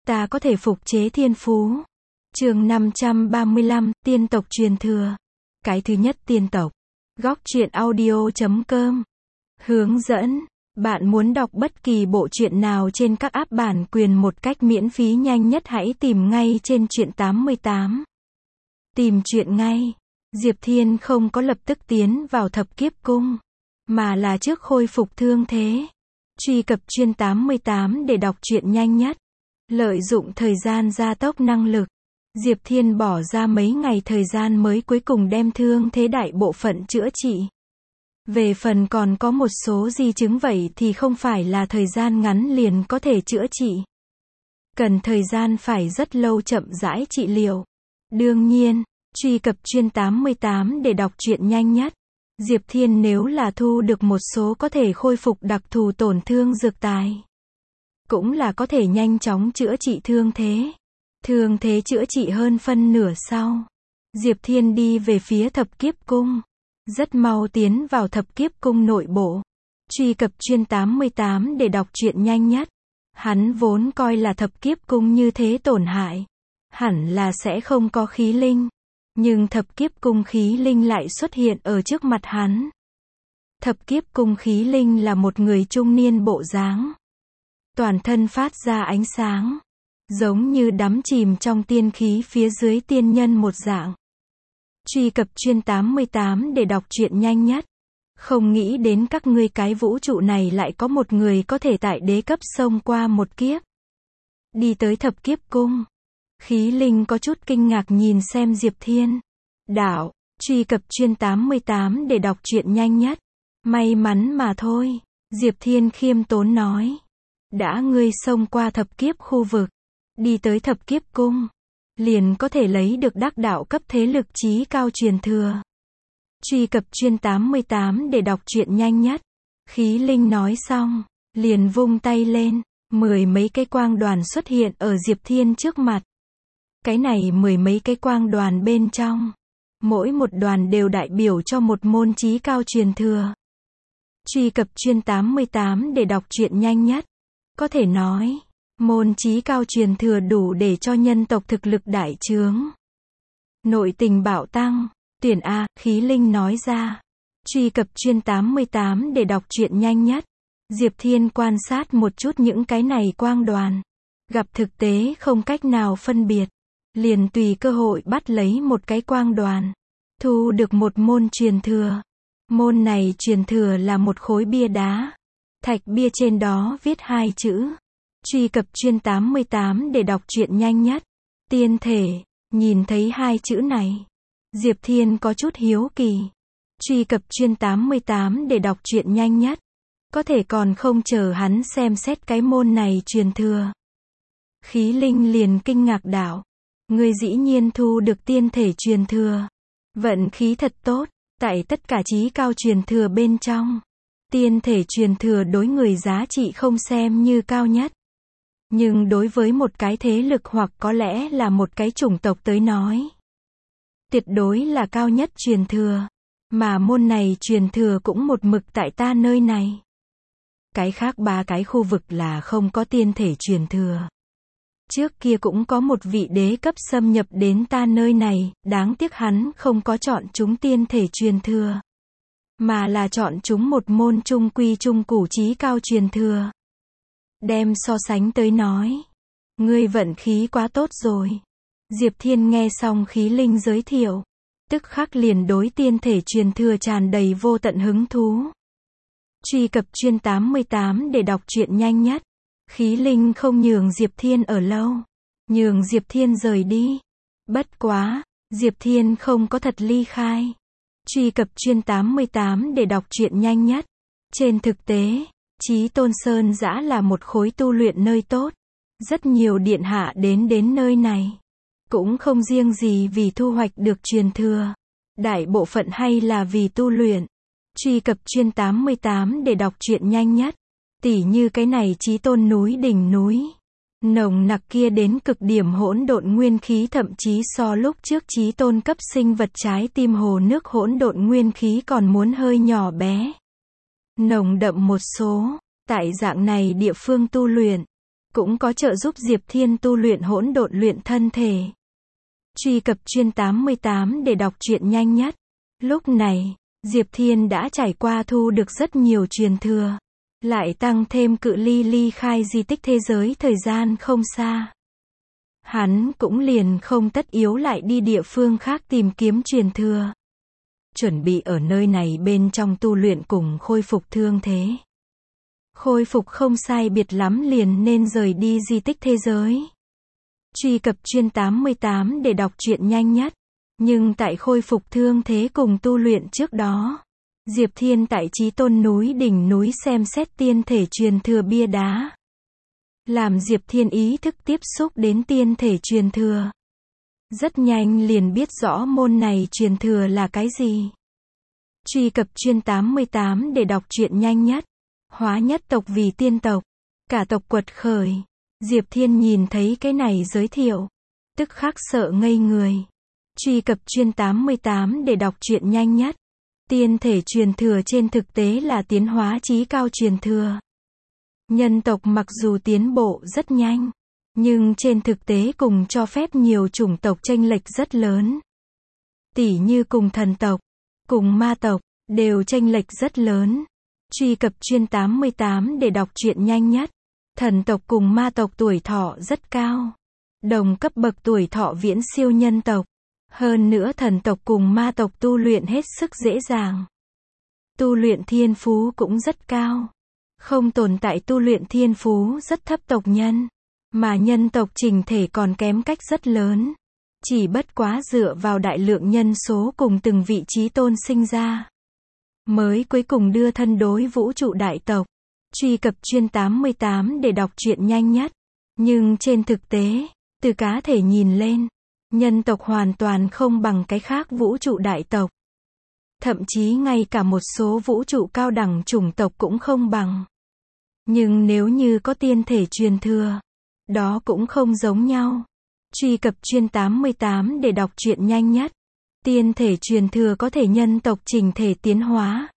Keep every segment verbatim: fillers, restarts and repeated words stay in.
ta có thể phục chế thiên phú. Chương năm trăm ba mươi lăm, tiên tộc truyền thừa. Cái thứ nhất tiên tộc. Góc truyện audio chấm com. Hướng dẫn. Bạn muốn đọc bất kỳ bộ truyện nào trên các app bản quyền một cách miễn phí nhanh nhất hãy tìm ngay trên truyện tám mươi tám. Tìm truyện ngay. Diệp Thiên không có lập tức tiến vào thập kiếp cung, mà là trước khôi phục thương thế. Truy cập truyện tám mươi tám để đọc truyện nhanh nhất. Lợi dụng thời gian gia tốc năng lực. Diệp Thiên bỏ ra mấy ngày thời gian mới cuối cùng đem thương thế đại bộ phận chữa trị. Về phần còn có một số di chứng vậy thì không phải là thời gian ngắn liền có thể chữa trị. Cần thời gian phải rất lâu chậm rãi trị liệu. Đương nhiên, truy cập truyện tám mươi tám để đọc truyện nhanh nhất. Diệp Thiên nếu là thu được một số có thể khôi phục đặc thù tổn thương dược tài, cũng là có thể nhanh chóng chữa trị thương thế. Thương thế chữa trị hơn phân nửa sau, Diệp Thiên đi về phía thập kiếp cung. Rất mau tiến vào thập kiếp cung nội bộ. Truy cập truyện tám mươi tám để đọc truyện nhanh nhất. Hắn vốn coi là thập kiếp cung như thế tổn hại, hẳn là sẽ không có khí linh. Nhưng thập kiếp cung khí linh lại xuất hiện ở trước mặt hắn. Thập kiếp cung khí linh là một người trung niên bộ dáng. Toàn thân phát ra ánh sáng, giống như đắm chìm trong tiên khí phía dưới tiên nhân một dạng. Truy cập truyện tám mươi tám để đọc truyện nhanh nhất. Không nghĩ đến các ngươi cái vũ trụ này lại có một người có thể tại đế cấp xông qua một kiếp. Đi tới thập kiếp cung. Khí linh có chút kinh ngạc nhìn xem Diệp Thiên. Đạo, truy cập truyện tám mươi tám để đọc truyện nhanh nhất. May mắn mà thôi. Diệp Thiên khiêm tốn nói. Đã ngươi xông qua thập kiếp khu vực, đi tới thập kiếp cung, liền có thể lấy được đắc đạo cấp thế lực chí cao truyền thừa. Truy cập truyện tám mươi tám để đọc truyện nhanh nhất. Khí linh nói xong, liền vung tay lên, mười mấy cái quang đoàn xuất hiện ở Diệp Thiên trước mặt. Cái này mười mấy cái quang đoàn bên trong, mỗi một đoàn đều đại biểu cho một môn chí cao truyền thừa. Truy cập truyện tám mươi tám để đọc truyện nhanh nhất. Có thể nói, môn chí cao truyền thừa đủ để cho nhân tộc thực lực đại trướng, nội tình bạo tăng. Tuyển A, khí linh nói ra. Truy cập truyện tám mươi tám để đọc truyện nhanh nhất. Diệp Thiên quan sát một chút những cái này quang đoàn, gặp thực tế không cách nào phân biệt, liền tùy cơ hội bắt lấy một cái quang đoàn, thu được một môn truyền thừa. Môn này truyền thừa là một khối bia đá. Thạch bia trên đó viết hai chữ. Truy cập truyện tám mươi tám để đọc truyện nhanh nhất. Tiên thể. Nhìn thấy hai chữ này, Diệp Thiên có chút hiếu kỳ. Truy cập truyện tám mươi tám để đọc truyện nhanh nhất. Có thể còn không chờ hắn xem xét cái môn này truyền thừa. Khí linh liền kinh ngạc đạo. Ngươi dĩ nhiên thu được tiên thể truyền thừa. Vận khí thật tốt. Tại tất cả chí cao truyền thừa bên trong, tiên thể truyền thừa đối người giá trị không xem như cao nhất. Nhưng đối với một cái thế lực hoặc có lẽ là một cái chủng tộc tới nói, tuyệt đối là cao nhất truyền thừa. Mà môn này truyền thừa cũng một mực tại ta nơi này. Cái khác ba cái khu vực là không có tiên thể truyền thừa. Trước kia cũng có một vị đế cấp xâm nhập đến ta nơi này, đáng tiếc hắn không có chọn chúng tiên thể truyền thừa, mà là chọn chúng một môn trung quy trung củ chí cao truyền thừa. Đem so sánh tới nói, ngươi vận khí quá tốt rồi. Diệp Thiên nghe xong khí linh giới thiệu, tức khắc liền đối tiên thể truyền thừa tràn đầy vô tận hứng thú. Truy cập truyện tám mươi tám để đọc truyện nhanh nhất. Khí linh không nhường Diệp Thiên ở lâu, nhường Diệp Thiên rời đi. Bất quá, Diệp Thiên không có thật ly khai. Truy cập truyện tám mươi tám để đọc truyện nhanh nhất. Trên thực tế, Chí Tôn Sơn Giã là một khối tu luyện nơi tốt. Rất nhiều điện hạ đến đến nơi này, cũng không riêng gì vì thu hoạch được truyền thừa, đại bộ phận hay là vì tu luyện. Truy cập truyện tám mươi tám để đọc truyện nhanh nhất. Tỉ như cái này Chí Tôn núi đỉnh núi, nồng nặc kia đến cực điểm hỗn độn nguyên khí, thậm chí so lúc trước Chí Tôn cấp sinh vật trái tim hồ nước hỗn độn nguyên khí còn muốn hơi nhỏ bé, nồng đậm một số. Tại dạng này địa phương tu luyện, cũng có trợ giúp Diệp Thiên tu luyện hỗn độn luyện thân thể. Truy cập chuyên tám mươi tám để đọc truyện nhanh nhất. Lúc này, Diệp Thiên đã trải qua thu được rất nhiều truyền thừa, lại tăng thêm cự ly ly khai di tích thế giới thời gian không xa. Hắn cũng liền không tất yếu lại đi địa phương khác tìm kiếm truyền thừa. Chuẩn bị ở nơi này bên trong tu luyện cùng khôi phục thương thế. Khôi phục không sai biệt lắm liền nên rời đi di tích thế giới. Truy cập chuyên tám mươi tám để đọc truyện nhanh nhất. Nhưng tại khôi phục thương thế cùng tu luyện trước đó, Diệp Thiên tại Chí Tôn núi đỉnh núi xem xét tiên thể truyền thừa bia đá. Làm Diệp Thiên ý thức tiếp xúc đến tiên thể truyền thừa. Rất nhanh liền biết rõ môn này truyền thừa là cái gì. Truy cập chuyên tám mươi tám để đọc truyện nhanh nhất. Hóa nhất tộc vì tiên tộc, cả tộc quật khởi. Diệp Thiên nhìn thấy cái này giới thiệu, tức khắc sợ ngây người. Truy cập chuyên tám mươi tám để đọc truyện nhanh nhất. Tiên thể truyền thừa trên thực tế là tiến hóa chí cao truyền thừa. Nhân tộc mặc dù tiến bộ rất nhanh, nhưng trên thực tế cùng cho phép nhiều chủng tộc chênh lệch rất lớn. Tỉ như cùng thần tộc, cùng ma tộc, đều chênh lệch rất lớn. Truy cập chuyên tám mươi tám để đọc truyện nhanh nhất. Thần tộc cùng ma tộc tuổi thọ rất cao. Đồng cấp bậc tuổi thọ viễn siêu nhân tộc. Hơn nữa thần tộc cùng ma tộc tu luyện hết sức dễ dàng. Tu luyện thiên phú cũng rất cao. Không tồn tại tu luyện thiên phú rất thấp tộc nhân. Mà nhân tộc trình thể còn kém cách rất lớn. Chỉ bất quá dựa vào đại lượng nhân số cùng từng vị trí tôn sinh ra, mới cuối cùng đưa thân đối vũ trụ đại tộc. Truy cập chuyên tám mươi tám để đọc truyện nhanh nhất. Nhưng trên thực tế, từ cá thể nhìn lên, nhân tộc hoàn toàn không bằng cái khác vũ trụ đại tộc. Thậm chí ngay cả một số vũ trụ cao đẳng chủng tộc cũng không bằng. Nhưng nếu như có tiên thể truyền thừa, đó cũng không giống nhau. Truy cập chuyên tám mươi tám để đọc truyện nhanh nhất. Tiên thể truyền thừa có thể nhân tộc chỉnh thể tiến hóa.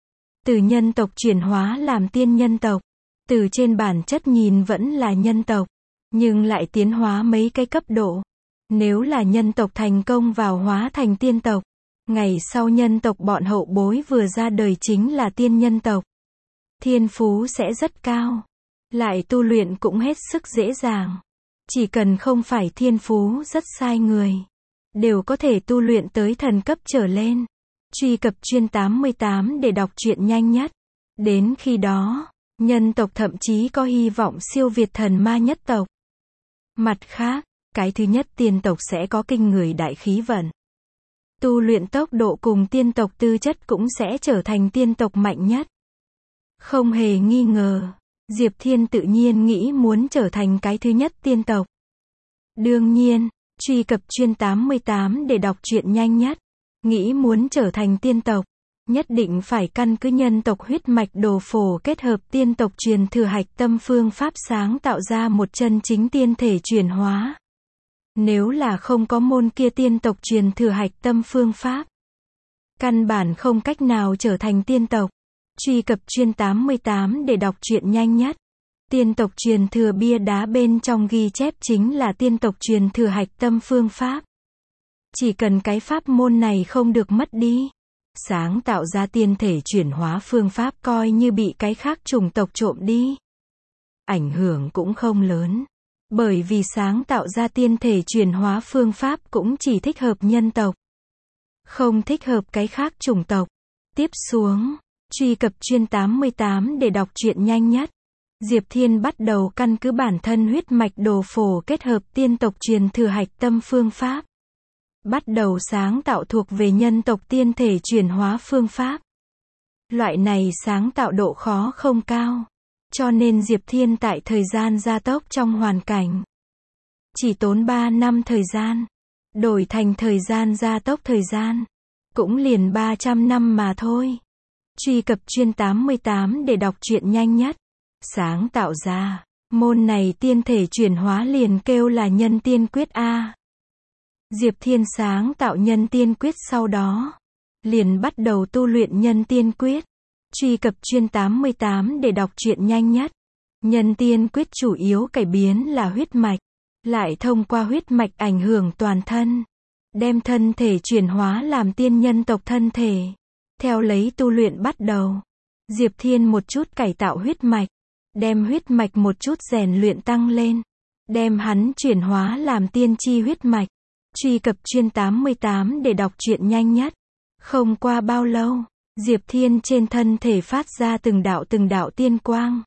Từ nhân tộc chuyển hóa làm tiên nhân tộc. Từ trên bản chất nhìn vẫn là nhân tộc, nhưng lại tiến hóa mấy cái cấp độ. Nếu là nhân tộc thành công vào hóa thành tiên tộc, ngày sau nhân tộc bọn hậu bối vừa ra đời chính là tiên nhân tộc. Thiên phú sẽ rất cao. Lại tu luyện cũng hết sức dễ dàng. Chỉ cần không phải thiên phú rất sai người, đều có thể tu luyện tới thần cấp trở lên. Truy cập chuyên tám mươi tám để đọc truyện nhanh nhất. Đến khi đó, nhân tộc thậm chí có hy vọng siêu việt thần ma nhất tộc. Mặt khác, cái thứ nhất tiên tộc sẽ có kinh người đại khí vận. Tu luyện tốc độ cùng tiên tộc tư chất cũng sẽ trở thành tiên tộc mạnh nhất. Không hề nghi ngờ, Diệp Thiên tự nhiên nghĩ muốn trở thành cái thứ nhất tiên tộc. Đương nhiên, truy cập chuyên tám mươi tám để đọc truyện nhanh nhất. Nghĩ muốn trở thành tiên tộc, nhất định phải căn cứ nhân tộc huyết mạch đồ phổ kết hợp tiên tộc truyền thừa hạch tâm phương pháp sáng tạo ra một chân chính tiên thể chuyển hóa. Nếu là không có môn kia tiên tộc truyền thừa hạch tâm phương pháp, căn bản không cách nào trở thành tiên tộc. Truy cập chuyên tám mươi tám để đọc truyện nhanh nhất. Tiên tộc truyền thừa bia đá bên trong ghi chép chính là tiên tộc truyền thừa hạch tâm phương pháp. Chỉ cần cái pháp môn này không được mất đi, sáng tạo ra tiên thể chuyển hóa phương pháp coi như bị cái khác chủng tộc trộm đi, ảnh hưởng cũng không lớn. Bởi vì sáng tạo ra tiên thể chuyển hóa phương pháp cũng chỉ thích hợp nhân tộc, không thích hợp cái khác chủng tộc. Tiếp xuống, truy cập chuyên tám mươi tám để đọc truyện nhanh nhất. Diệp Thiên bắt đầu căn cứ bản thân huyết mạch đồ phổ kết hợp tiên tộc truyền thừa hạch tâm phương pháp. Bắt đầu sáng tạo thuộc về nhân tộc tiên thể chuyển hóa phương pháp. Loại này sáng tạo độ khó không cao, cho nên Diệp Thiên tại thời gian gia tốc trong hoàn cảnh chỉ tốn ba năm thời gian, đổi thành thời gian gia tốc thời gian cũng liền ba trăm năm mà thôi. Truy cập chuyên tám mươi tám để đọc truyện nhanh nhất. Sáng tạo ra môn này tiên thể chuyển hóa liền kêu là nhân tiên quyết A. Diệp Thiên sáng tạo nhân tiên quyết sau đó, liền bắt đầu tu luyện nhân tiên quyết. Truy cập chuyên tám mươi tám để đọc truyện nhanh nhất. Nhân tiên quyết chủ yếu cải biến là huyết mạch, lại thông qua huyết mạch ảnh hưởng toàn thân, đem thân thể chuyển hóa làm tiên nhân tộc thân thể. Theo lấy tu luyện bắt đầu, Diệp Thiên một chút cải tạo huyết mạch, đem huyết mạch một chút rèn luyện tăng lên, đem hắn chuyển hóa làm tiên chi huyết mạch. Truy cập chuyên tám mươi tám để đọc truyện nhanh nhất. Không qua bao lâu, Diệp Thiên trên thân thể phát ra từng đạo từng đạo tiên quang.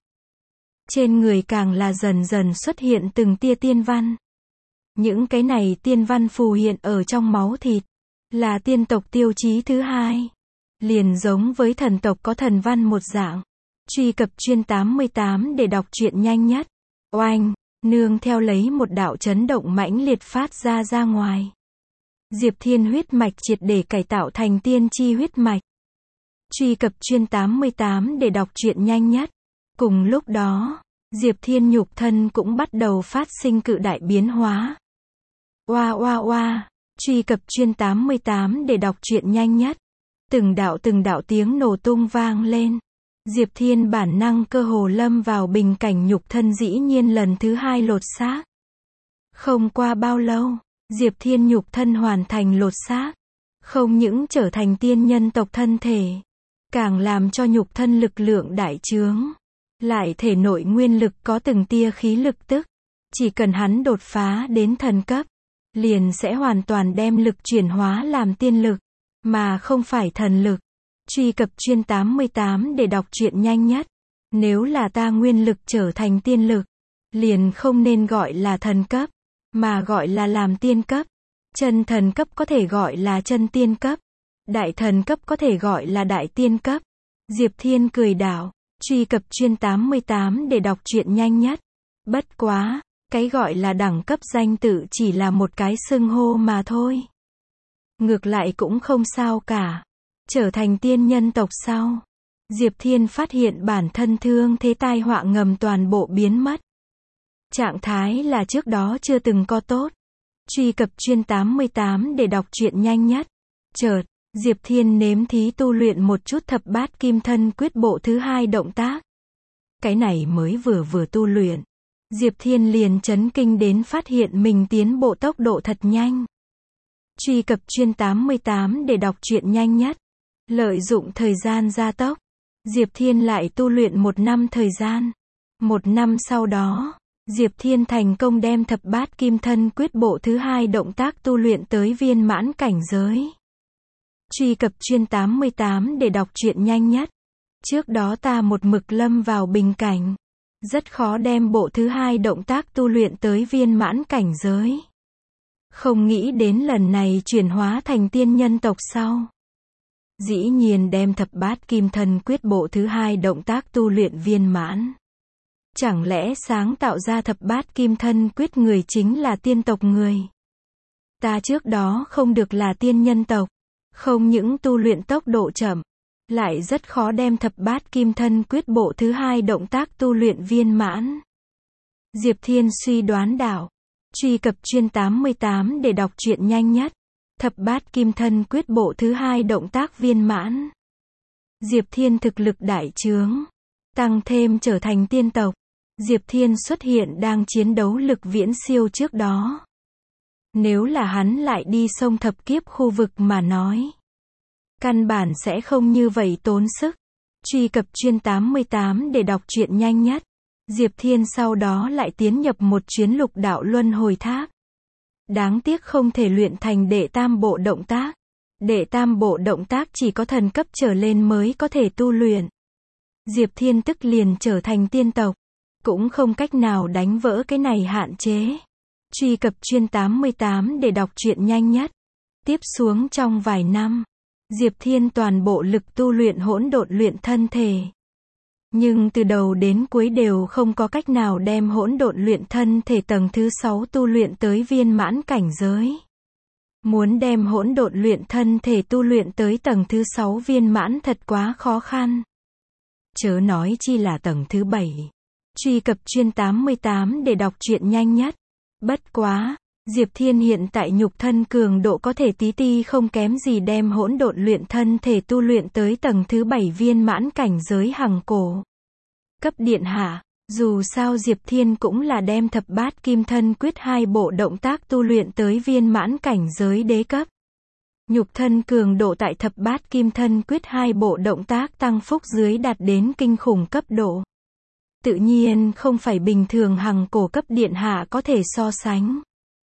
Trên người càng là dần dần xuất hiện từng tia tiên văn. Những cái này tiên văn phù hiện ở trong máu thịt, là tiên tộc tiêu chí thứ hai. Liền giống với thần tộc có thần văn một dạng. Truy cập chuyên tám mươi tám để đọc truyện nhanh nhất. Oanh, nương theo lấy một đạo chấn động mãnh liệt phát ra ra ngoài. Diệp Thiên huyết mạch triệt để cải tạo thành tiên chi huyết mạch. Truy cập chuyên tám mươi tám để đọc truyện nhanh nhất. Cùng lúc đó, Diệp Thiên nhục thân cũng bắt đầu phát sinh cự đại biến hóa. Oa oa oa, truy cập chuyên tám mươi tám để đọc truyện nhanh nhất. Từng đạo từng đạo tiếng nổ tung vang lên. Diệp Thiên bản năng cơ hồ lâm vào bình cảnh nhục thân dĩ nhiên lần thứ hai lột xác. Không qua bao lâu, Diệp Thiên nhục thân hoàn thành lột xác. Không những trở thành tiên nhân tộc thân thể, càng làm cho nhục thân lực lượng đại trướng. Lại thể nội nguyên lực có từng tia khí lực tức. Chỉ cần hắn đột phá đến thần cấp, liền sẽ hoàn toàn đem lực chuyển hóa làm tiên lực, mà không phải thần lực. Truy cập chuyên tám mươi tám để đọc truyện nhanh nhất. Nếu là ta nguyên lực trở thành tiên lực, liền không nên gọi là thần cấp, mà gọi là làm tiên cấp. Chân thần cấp có thể gọi là chân tiên cấp. Đại thần cấp có thể gọi là đại tiên cấp. Diệp Thiên cười đảo. Truy cập chuyên tám mươi tám để đọc truyện nhanh nhất. Bất quá, cái gọi là đẳng cấp danh tự chỉ là một cái xưng hô mà thôi. Ngược lại cũng không sao cả. Trở thành tiên nhân tộc sau, Diệp Thiên phát hiện bản thân thương thế tai họa ngầm toàn bộ biến mất. Trạng thái là trước đó chưa từng có tốt. Truy cập chuyên tám mươi tám để đọc truyện nhanh nhất. Chợt, Diệp Thiên nếm thí tu luyện một chút thập bát kim thân quyết bộ thứ hai động tác. Cái này mới vừa vừa tu luyện, Diệp Thiên liền chấn kinh đến phát hiện mình tiến bộ tốc độ thật nhanh. Truy cập chuyên tám mươi tám để đọc truyện nhanh nhất. Lợi dụng thời gian gia tốc, Diệp Thiên lại tu luyện một năm thời gian. Một năm sau đó, Diệp Thiên thành công đem thập bát kim thân quyết bộ thứ hai động tác tu luyện tới viên mãn cảnh giới. Truy cập chuyên tám mươi tám để đọc truyện nhanh nhất. Trước đó ta một mực lâm vào bình cảnh, rất khó đem bộ thứ hai động tác tu luyện tới viên mãn cảnh giới. Không nghĩ đến lần này chuyển hóa thành tiên nhân tộc sau, dĩ nhiên đem thập bát kim thân quyết bộ thứ hai động tác tu luyện viên mãn. Chẳng lẽ sáng tạo ra thập bát kim thân quyết người chính là tiên tộc người? Ta trước đó không được là tiên nhân tộc, không những tu luyện tốc độ chậm, lại rất khó đem thập bát kim thân quyết bộ thứ hai động tác tu luyện viên mãn. Diệp Thiên suy đoán đảo. Truy cập chuyên tám mươi tám để đọc truyện nhanh nhất. Thập bát kim thân quyết bộ thứ hai động tác viên mãn. Diệp Thiên thực lực đại trướng, tăng thêm trở thành tiên tộc. Diệp Thiên xuất hiện đang chiến đấu lực viễn siêu trước đó. Nếu là hắn lại đi sông thập kiếp khu vực mà nói, căn bản sẽ không như vậy tốn sức. Truy cập chuyên tám mươi tám để đọc truyện nhanh nhất. Diệp Thiên sau đó lại tiến nhập một chuyến lục đạo luân hồi tháp. Đáng tiếc không thể luyện thành đệ tam bộ động tác. Đệ tam bộ động tác chỉ có thần cấp trở lên mới có thể tu luyện. Diệp Thiên tức liền trở thành tiên tộc, cũng không cách nào đánh vỡ cái này hạn chế. Truy cập chuyên tám mươi tám để đọc truyện nhanh nhất. Tiếp xuống trong vài năm, Diệp Thiên toàn bộ lực tu luyện hỗn độn luyện thân thể. Nhưng từ đầu đến cuối đều không có cách nào đem hỗn độn luyện thân thể tầng thứ sáu tu luyện tới viên mãn cảnh giới. Muốn đem hỗn độn luyện thân thể tu luyện tới tầng thứ sáu viên mãn thật quá khó khăn. Chớ nói chi là tầng thứ bảy. Truy cập chuyên tám mươi tám để đọc truyện nhanh nhất. Bất quá, Diệp Thiên hiện tại nhục thân cường độ có thể tí ti không kém gì đem hỗn độn luyện thân thể tu luyện tới tầng thứ bảy viên mãn cảnh giới hằng cổ. Cấp điện hạ, Dù sao Diệp Thiên cũng là đem thập bát kim thân quyết hai bộ động tác tu luyện tới viên mãn cảnh giới đế cấp. Nhục thân cường độ tại thập bát kim thân quyết hai bộ động tác tăng phúc dưới đạt đến kinh khủng cấp độ. Tự nhiên không phải bình thường hằng cổ cấp điện hạ có thể so sánh.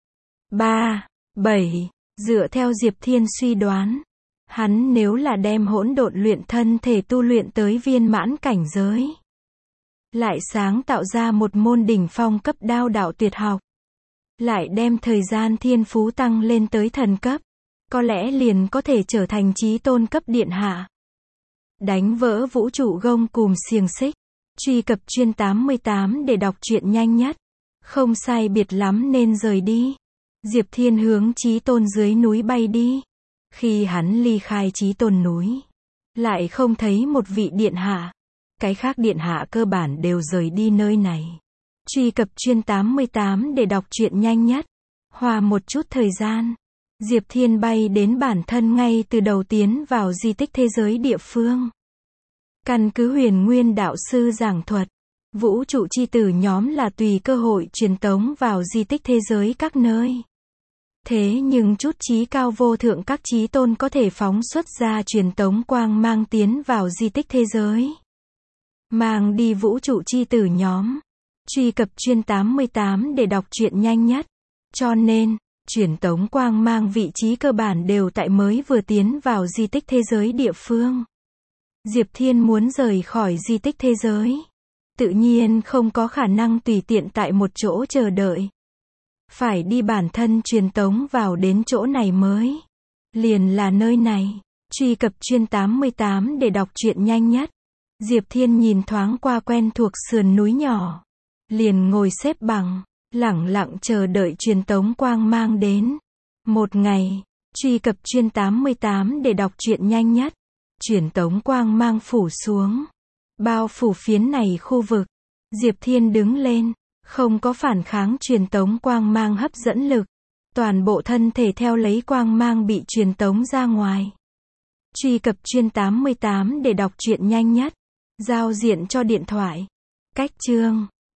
ba. bảy. Dựa theo Diệp Thiên suy đoán, hắn nếu là đem hỗn độn luyện thân thể tu luyện tới viên mãn cảnh giới, lại sáng tạo ra một môn đỉnh phong cấp đao đạo tuyệt học, lại đem thời gian thiên phú tăng lên tới thần cấp, có lẽ liền có thể trở thành chí tôn cấp điện hạ. Đánh vỡ vũ trụ gông cùm xiềng xích. Truy cập chuyên tám mươi tám để đọc truyện nhanh nhất. Không sai biệt lắm nên rời đi. Diệp Thiên hướng chí tôn dưới núi bay đi. Khi hắn ly khai chí tôn núi, lại không thấy một vị điện hạ. Cái khác điện hạ cơ bản đều rời đi nơi này. Truy cập chuyên tám mươi tám để đọc truyện nhanh nhất. Hòa một chút thời gian, Diệp Thiên bay đến bản thân ngay từ đầu tiến vào di tích thế giới địa phương. Căn cứ Huyền Nguyên đạo sư giảng thuật, vũ trụ chi tử nhóm là tùy cơ hội truyền tống vào di tích thế giới các nơi. Thế nhưng chút chí cao vô thượng các chí tôn có thể phóng xuất ra truyền tống quang mang tiến vào di tích thế giới, mang đi vũ trụ chi tử nhóm. Truy cập chuyên tám mươi tám để đọc truyện nhanh nhất. Cho nên, truyền tống quang mang vị trí cơ bản đều tại mới vừa tiến vào di tích thế giới địa phương. Diệp Thiên muốn rời khỏi di tích thế giới, tự nhiên không có khả năng tùy tiện tại một chỗ chờ đợi. Phải đi bản thân truyền tống vào đến chỗ này mới. Liền là nơi này. Truy cập chuyên tám mươi tám để đọc truyện nhanh nhất. Diệp Thiên nhìn thoáng qua quen thuộc sườn núi nhỏ, liền ngồi xếp bằng, lẳng lặng chờ đợi truyền tống quang mang đến. Một ngày, truy cập chuyên tám mươi tám để đọc truyện nhanh nhất. Truyền tống quang mang phủ xuống, bao phủ phiến này khu vực. Diệp Thiên đứng lên, không có phản kháng truyền tống quang mang hấp dẫn lực. Toàn bộ thân thể theo lấy quang mang bị truyền tống ra ngoài. Truy cập chuyên tám mươi tám để đọc truyện nhanh nhất. Giao diện cho điện thoại. Cách chương